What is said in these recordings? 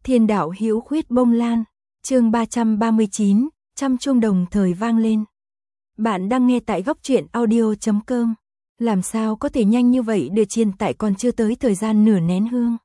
Thiên đạo hữu khuyết bông lan, chương 339, trăm chuông đồng thời vang lên. Bạn đang nghe tại góc truyện audio.com. Làm sao có thể nhanh như vậy được, chiên tại còn chưa tới thời gian nửa nén hương.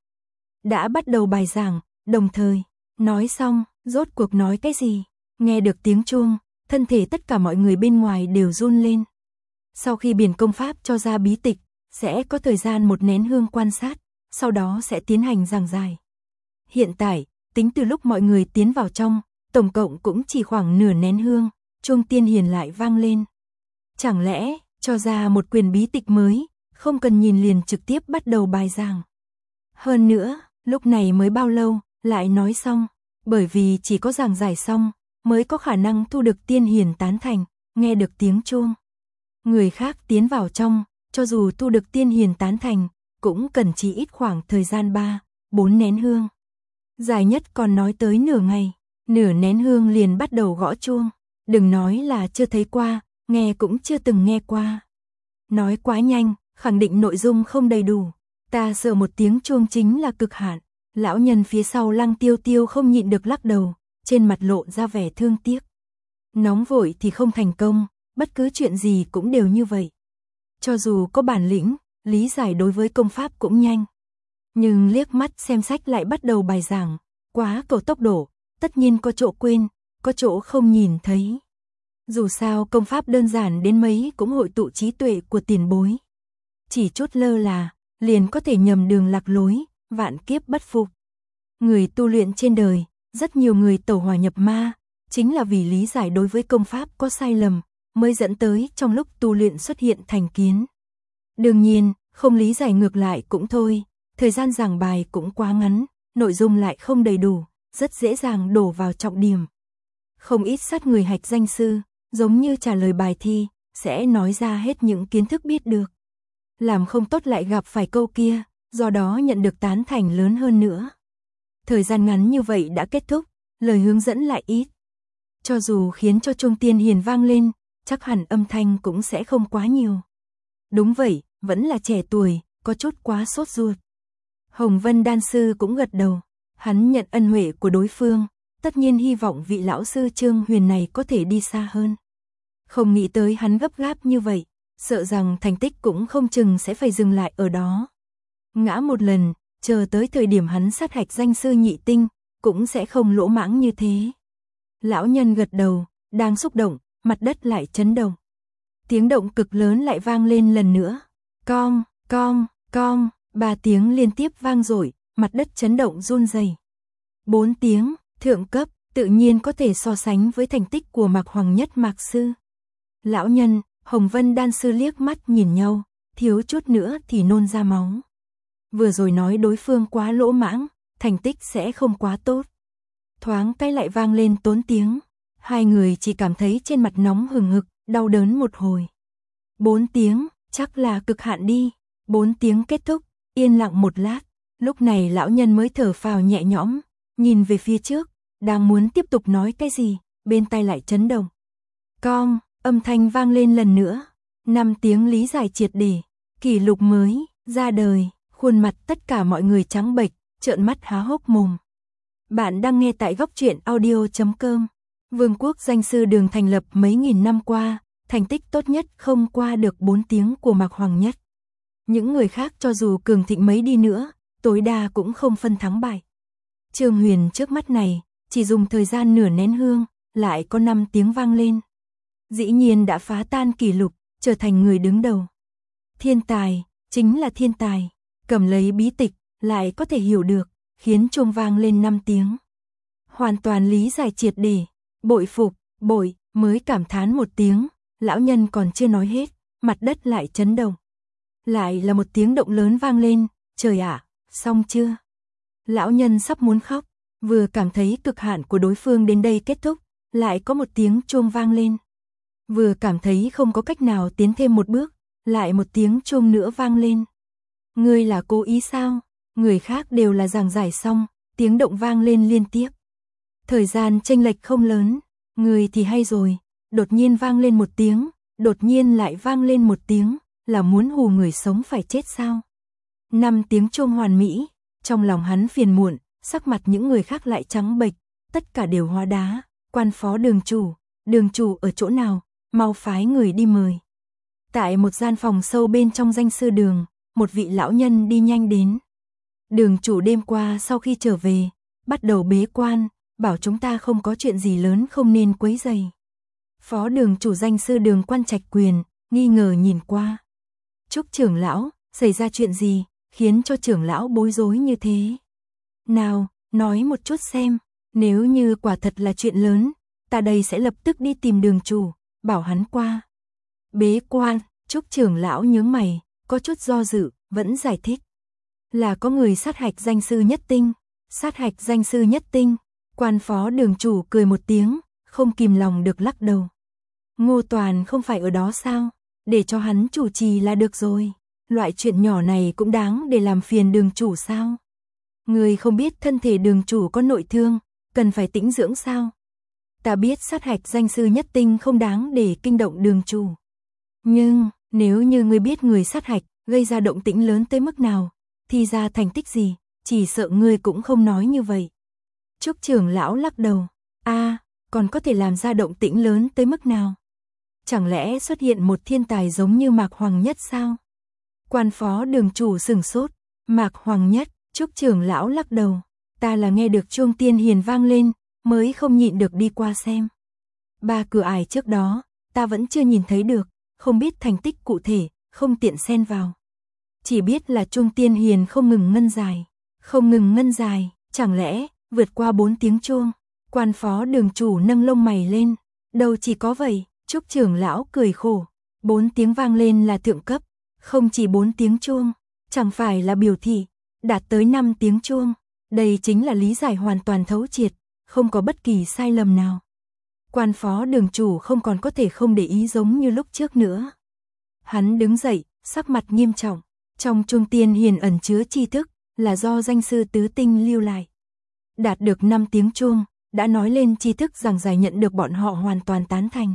Đã bắt đầu bài giảng, đồng thời, nói xong, rốt cuộc nói cái gì? Nghe được tiếng chuông, thân thể tất cả mọi người bên ngoài đều run lên. Sau khi biển công pháp cho ra bí tịch, sẽ có thời gian một nén hương quan sát, sau đó sẽ tiến hành giảng giải. Hiện tại, tính từ lúc mọi người tiến vào trong, tổng cộng cũng chỉ khoảng nửa nén hương, chuông tiên hiền lại vang lên. Chẳng lẽ, cho ra một quyền bí tịch mới, không cần nhìn liền trực tiếp bắt đầu bài giảng. Hơn nữa, lúc này mới bao lâu, lại nói xong, bởi vì chỉ có giảng giải xong, mới có khả năng thu được tiên hiền tán thành, nghe được tiếng chuông. Người khác tiến vào trong, cho dù thu được tiên hiền tán thành, cũng cần chỉ ít khoảng thời gian 3-4 nén hương. Dài nhất còn nói tới nửa ngày, nửa nén hương liền bắt đầu gõ chuông. Đừng nói là chưa thấy qua, nghe cũng chưa từng nghe qua. Nói quá nhanh, khẳng định nội dung không đầy đủ. Ta sợ một tiếng chuông chính là cực hạn. Lão nhân phía sau Lăng Tiêu Tiêu không nhịn được lắc đầu, trên mặt lộ ra vẻ thương tiếc. Nóng vội thì không thành công, bất cứ chuyện gì cũng đều như vậy. Cho dù có bản lĩnh, lý giải đối với công pháp cũng nhanh. Nhưng liếc mắt xem sách lại bắt đầu bài giảng, quá cầu tốc độ, tất nhiên có chỗ quên, có chỗ không nhìn thấy. Dù sao công pháp đơn giản đến mấy cũng hội tụ trí tuệ của tiền bối. Chỉ chút lơ là, liền có thể nhầm đường lạc lối, vạn kiếp bất phục. Người tu luyện trên đời, rất nhiều người tẩu hỏa nhập ma, chính là vì lý giải đối với công pháp có sai lầm, mới dẫn tới trong lúc tu luyện xuất hiện thành kiến. Đương nhiên, không lý giải ngược lại cũng thôi, thời gian giảng bài cũng quá ngắn, nội dung lại không đầy đủ, rất dễ dàng đổ vào trọng điểm. Không ít sát người hạch danh sư, giống như trả lời bài thi, sẽ nói ra hết những kiến thức biết được. Làm không tốt lại gặp phải câu kia, do đó nhận được tán thành lớn hơn nữa. Thời gian ngắn như vậy đã kết thúc, lời hướng dẫn lại ít. Cho dù khiến cho chuông tiên hiền vang lên, chắc hẳn âm thanh cũng sẽ không quá nhiều. Đúng vậy, vẫn là trẻ tuổi, có chút quá sốt ruột. Hồng Vân Đan Sư cũng gật đầu, hắn nhận ân huệ của đối phương, tất nhiên hy vọng vị lão sư Trương Huyền này có thể đi xa hơn. Không nghĩ tới hắn gấp gáp như vậy, sợ rằng thành tích cũng không chừng sẽ phải dừng lại ở đó. Ngã một lần, chờ tới thời điểm hắn sát hạch danh sư nhị tinh, cũng sẽ không lỗ mãng như thế. Lão nhân gật đầu, đang xúc động, mặt đất lại chấn động. Tiếng động cực lớn lại vang lên lần nữa. Cong, cong, cong, 3 tiếng liên tiếp vang dội, mặt đất chấn động run rẩy. 4 tiếng, thượng cấp, tự nhiên có thể so sánh với thành tích của Mạc Hoàng Nhất Mạc Sư. Lão nhân, Hồng Vân Đan Sư liếc mắt nhìn nhau, thiếu chút nữa thì nôn ra máu. Vừa rồi nói đối phương quá lỗ mãng, thành tích sẽ không quá tốt. Thoáng cái lại vang lên tốn tiếng. Hai người chỉ cảm thấy trên mặt nóng hừng hực, đau đớn một hồi. 4 tiếng, chắc là cực hạn đi. 4 tiếng kết thúc, yên lặng một lát. Lúc này lão nhân mới thở phào nhẹ nhõm, nhìn về phía trước, đang muốn tiếp tục nói cái gì, bên tai lại chấn động. Cong, âm thanh vang lên lần nữa. 5 tiếng lý giải triệt để, kỷ lục mới ra đời, khuôn mặt tất cả mọi người trắng bệch, trợn mắt há hốc mồm. Bạn đang nghe tại góc truyện audio.com. Vương quốc danh sư đường thành lập mấy nghìn năm qua, thành tích tốt nhất không qua được 4 tiếng của Mạc Hoàng Nhất. Những người khác cho dù cường thịnh mấy đi nữa, tối đa cũng không phân thắng bại. Trương Huyền trước mắt này, chỉ dùng thời gian nửa nén hương, lại có 5 tiếng vang lên. Dĩ nhiên đã phá tan kỷ lục, trở thành người đứng đầu. Thiên tài, chính là thiên tài, cầm lấy bí tịch, lại có thể hiểu được, khiến chuông vang lên 5 tiếng. Hoàn toàn lý giải triệt để, bội phục, bội, mới cảm thán một tiếng, lão nhân còn chưa nói hết, mặt đất lại chấn động. Lại là một tiếng động lớn vang lên, trời ạ, xong chưa? Lão nhân sắp muốn khóc, vừa cảm thấy cực hạn của đối phương đến đây kết thúc, lại có một tiếng chuông vang lên. Vừa cảm thấy không có cách nào tiến thêm một bước, lại một tiếng chuông nữa vang lên. Ngươi là cố ý sao? Người khác đều là giảng giải xong, tiếng động vang lên liên tiếp. Thời gian chênh lệch không lớn, người thì hay rồi, đột nhiên vang lên một tiếng, đột nhiên lại vang lên một tiếng, là muốn hù người sống phải chết sao? 5 tiếng chuông hoàn mỹ, trong lòng hắn phiền muộn, sắc mặt những người khác lại trắng bệch, tất cả đều hóa đá. Quan phó đường chủ ở chỗ nào, mau phái người đi mời. Tại một gian phòng sâu bên trong danh sư đường, một vị lão nhân đi nhanh đến. Đường chủ đêm qua sau khi trở về, bắt đầu bế quan, bảo chúng ta không có chuyện gì lớn không nên quấy rầy. Phó đường chủ danh sư đường Quan Trạch Quyền, nghi ngờ nhìn qua. Trúc trưởng lão, xảy ra chuyện gì, khiến cho trưởng lão bối rối như thế? Nào, nói một chút xem, nếu như quả thật là chuyện lớn, ta đây sẽ lập tức đi tìm đường chủ, bảo hắn qua. Bế quan, Trúc trưởng lão nhướng mày, có chút do dự, vẫn giải thích. Là có người sát hạch danh sư nhất tinh. Sát hạch danh sư nhất tinh. Quan phó đường chủ cười một tiếng, không kìm lòng được lắc đầu. Ngô Toàn không phải ở đó sao? Để cho hắn chủ trì là được rồi. Loại chuyện nhỏ này cũng đáng để làm phiền đường chủ sao? Người không biết thân thể đường chủ có nội thương, cần phải tĩnh dưỡng sao? Ta biết sát hạch danh sư nhất tinh không đáng để kinh động đường chủ. Nhưng, nếu như ngươi biết người sát hạch gây ra động tĩnh lớn tới mức nào, thì ra thành tích gì, chỉ sợ ngươi cũng không nói như vậy. Trúc trưởng lão lắc đầu, còn có thể làm ra động tĩnh lớn tới mức nào? Chẳng lẽ xuất hiện một thiên tài giống như Mạc Hoàng Nhất sao? Quan phó đường chủ sửng sốt, Mạc Hoàng Nhất, Trúc trưởng lão lắc đầu, ta là nghe được chuông tiên hiền vang lên, mới không nhịn được đi qua xem. 3 cửa ải trước đó, ta vẫn chưa nhìn thấy được, không biết thành tích cụ thể, không tiện xen vào. Chỉ biết là chuông tiên hiền không ngừng ngân dài, chẳng lẽ vượt qua 4 tiếng chuông? Quan phó đường chủ nâng lông mày lên, đâu chỉ có vậy, Trúc trưởng lão cười khổ, 4 tiếng vang lên là thượng cấp, không chỉ 4 tiếng chuông, chẳng phải là biểu thị, đạt tới 5 tiếng chuông, đây chính là lý giải hoàn toàn thấu triệt, không có bất kỳ sai lầm nào. Quan phó đường chủ không còn có thể không để ý giống như lúc trước nữa. Hắn đứng dậy, sắc mặt nghiêm trọng, trong chuông tiên hiền ẩn chứa tri thức, là do danh sư tứ tinh lưu lại. Đạt được 5 tiếng chuông, đã nói lên tri thức rằng giải nhận được bọn họ hoàn toàn tán thành.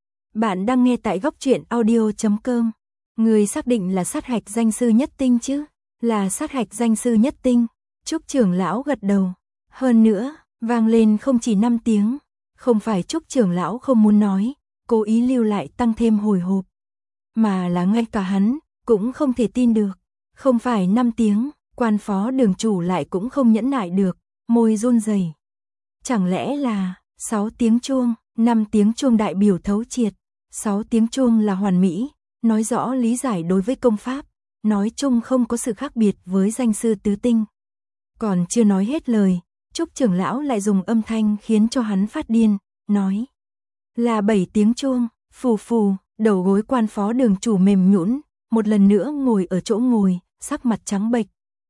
Bạn đang nghe tại góc truyện audio.com. Người xác định là sát hạch danh sư nhất tinh chứ? Là sát hạch danh sư nhất tinh. Trúc trưởng lão gật đầu. Hơn nữa, vang lên không chỉ 5 tiếng. Không phải Trúc trưởng lão không muốn nói, cố ý lưu lại tăng thêm hồi hộp. Mà là ngay cả hắn, cũng không thể tin được. Không phải 5 tiếng, quan phó đường chủ lại cũng không nhẫn nại được, môi run rẩy. Chẳng lẽ là 6 tiếng chuông, 5 tiếng chuông đại biểu thấu triệt, 6 tiếng chuông là hoàn mỹ, nói rõ lý giải đối với công pháp, nói chung không có sự khác biệt với danh sư tứ tinh. Còn chưa nói hết lời, Trúc trưởng lão lại dùng âm thanh khiến cho hắn phát điên, nói là 7 tiếng chuông, phù phù, đầu gối quan phó đường chủ mềm nhũn, một lần nữa ngồi ở chỗ ngồi, sắc mặt trắng bệch.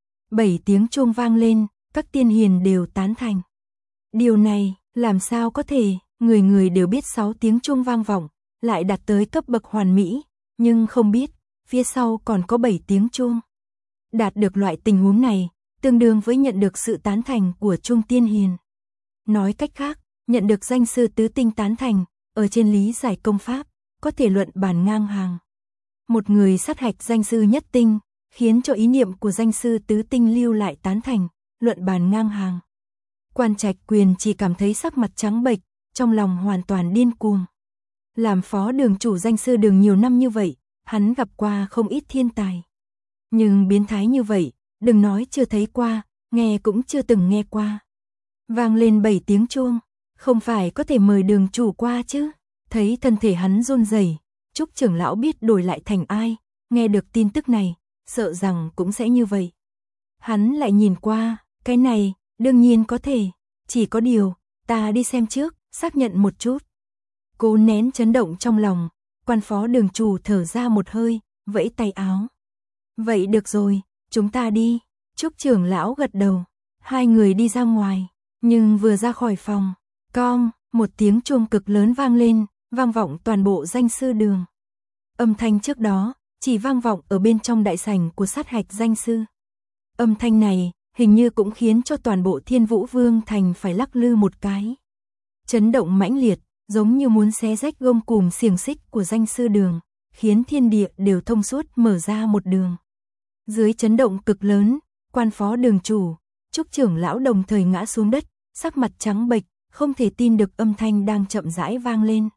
7 tiếng chuông vang lên, các tiên hiền đều tán thành. Điều này, làm sao có thể, người người đều biết 6 tiếng chuông vang vọng, lại đạt tới cấp bậc hoàn mỹ, nhưng không biết, phía sau còn có 7 tiếng chuông. Đạt được loại tình huống này, tương đương với nhận được sự tán thành của chuông tiên hiền. Nói cách khác, nhận được danh sư tứ tinh tán thành, ở trên lý giải công pháp, có thể luận bàn ngang hàng. Một người sát hạch danh sư nhất tinh, khiến cho ý niệm của danh sư tứ tinh lưu lại tán thành, luận bàn ngang hàng. Quan Trạch Quyền chỉ cảm thấy sắc mặt trắng bệch, trong lòng hoàn toàn điên cuồng. Làm phó đường chủ danh sư đường nhiều năm như vậy, hắn gặp qua không ít thiên tài. Nhưng biến thái như vậy, đừng nói chưa thấy qua, nghe cũng chưa từng nghe qua. Vang lên 7 tiếng chuông, không phải có thể mời đường chủ qua chứ? Thấy thân thể hắn run rẩy, Trúc trưởng lão biết đổi lại thành ai, nghe được tin tức này, sợ rằng cũng sẽ như vậy. Hắn lại nhìn qua, cái này, đương nhiên có thể, chỉ có điều, ta đi xem trước, xác nhận một chút. Cố nén chấn động trong lòng, quan phó đường chủ thở ra một hơi, vẫy tay áo. Vậy được rồi, chúng ta đi. Trúc trưởng lão gật đầu, hai người đi ra ngoài, nhưng vừa ra khỏi phòng, một tiếng chuông cực lớn vang lên, vang vọng toàn bộ danh sư đường. Âm thanh trước đó, chỉ vang vọng ở bên trong đại sảnh của sát hạch danh sư. Âm thanh này, hình như cũng khiến cho toàn bộ Thiên Vũ Vương thành phải lắc lư một cái. Chấn động mãnh liệt, giống như muốn xé rách gông cùm xiềng xích của danh sư đường, khiến thiên địa đều thông suốt mở ra một đường. Dưới chấn động cực lớn, quan phó đường chủ, Trúc trưởng lão đồng thời ngã xuống đất, sắc mặt trắng bệch, không thể tin được âm thanh đang chậm rãi vang lên.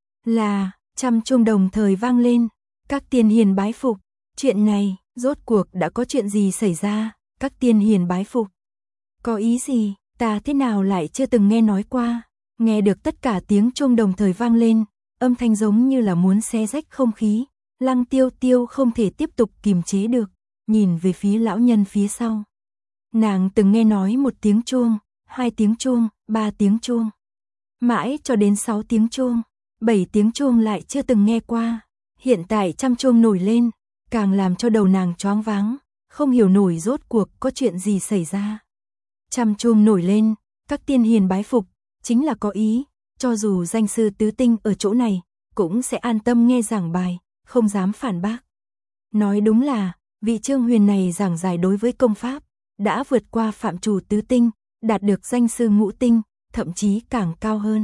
Là, trăm chuông đồng thời vang lên, các tiên hiền bái phục. Chuyện này, rốt cuộc đã có chuyện gì xảy ra? Các tiên hiền bái phục. Có ý gì, ta thế nào lại chưa từng nghe nói qua? Nghe được tất cả tiếng chuông đồng thời vang lên, âm thanh giống như là muốn xé rách không khí. Lăng Tiêu Tiêu không thể tiếp tục kiềm chế được, nhìn về phía lão nhân phía sau. Nàng từng nghe nói 1 tiếng chuông, 2 tiếng chuông, 3 tiếng chuông. Mãi cho đến 6 tiếng chuông, 7 tiếng chuông lại chưa từng nghe qua. Hiện tại trăm chuông nổi lên, càng làm cho đầu nàng choáng váng, không hiểu nổi rốt cuộc có chuyện gì xảy ra. Trăm chuông nổi lên, các tiên hiền bái phục, chính là có ý, cho dù danh sư tứ tinh ở chỗ này, cũng sẽ an tâm nghe giảng bài, không dám phản bác. Nói đúng là, vị Trương Huyền này giảng giải đối với công pháp, đã vượt qua phạm trù tứ tinh, đạt được danh sư ngũ tinh, thậm chí càng cao hơn.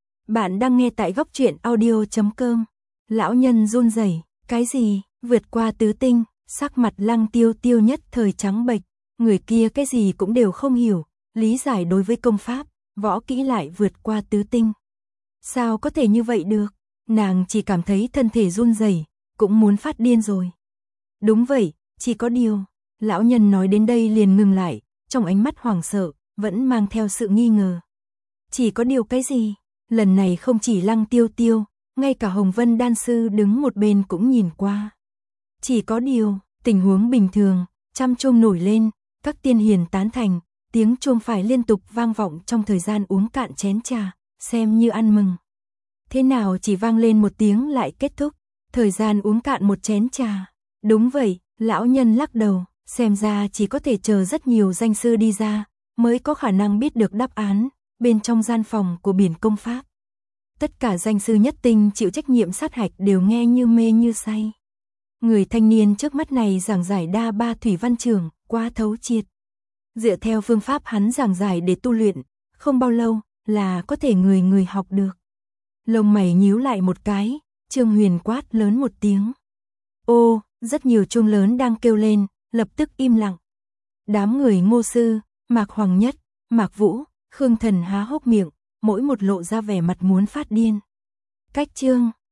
Bạn đang nghe tại góc truyện audio.com. Lão nhân run rẩy, cái gì, vượt qua tứ tinh, sắc mặt Lăng Tiêu Tiêu nhất thời trắng bệch, người kia cái gì cũng đều không hiểu, lý giải đối với công pháp, võ kỹ lại vượt qua tứ tinh. Sao có thể như vậy được? Nàng chỉ cảm thấy thân thể run rẩy, cũng muốn phát điên rồi. Đúng vậy, chỉ có điều, lão nhân nói đến đây liền ngừng lại, trong ánh mắt hoảng sợ, vẫn mang theo sự nghi ngờ. Chỉ có điều cái gì? Lần này không chỉ Lăng Tiêu Tiêu, ngay cả Hồng Vân đan sư đứng một bên cũng nhìn qua. Chỉ có điều, tình huống bình thường, trăm chuông nổi lên, các tiên hiền tán thành, tiếng chuông phải liên tục vang vọng trong thời gian uống cạn chén trà, xem như ăn mừng. Thế nào chỉ vang lên 1 tiếng lại kết thúc, thời gian uống cạn 1 chén trà. Đúng vậy, lão nhân lắc đầu, xem ra chỉ có thể chờ rất nhiều danh sư đi ra, mới có khả năng biết được đáp án, bên trong gian phòng của biển công pháp. Tất cả danh sư nhất tinh chịu trách nhiệm sát hạch đều nghe như mê như say. Người thanh niên trước mắt này giảng giải đa ba thủy văn trường, quá thấu triệt. Dựa theo phương pháp hắn giảng giải để tu luyện, không bao lâu là có thể người học được. Lông mày nhíu lại một cái, Trương Huyền quát lớn 1 tiếng. Ô, rất nhiều chuông lớn đang kêu lên, lập tức im lặng. Đám người Ngô Sư, Mạc Hoàng Nhất, Mạc Vũ, Khương Thần há hốc miệng, mỗi một lộ ra vẻ mặt muốn phát điên. Cách chương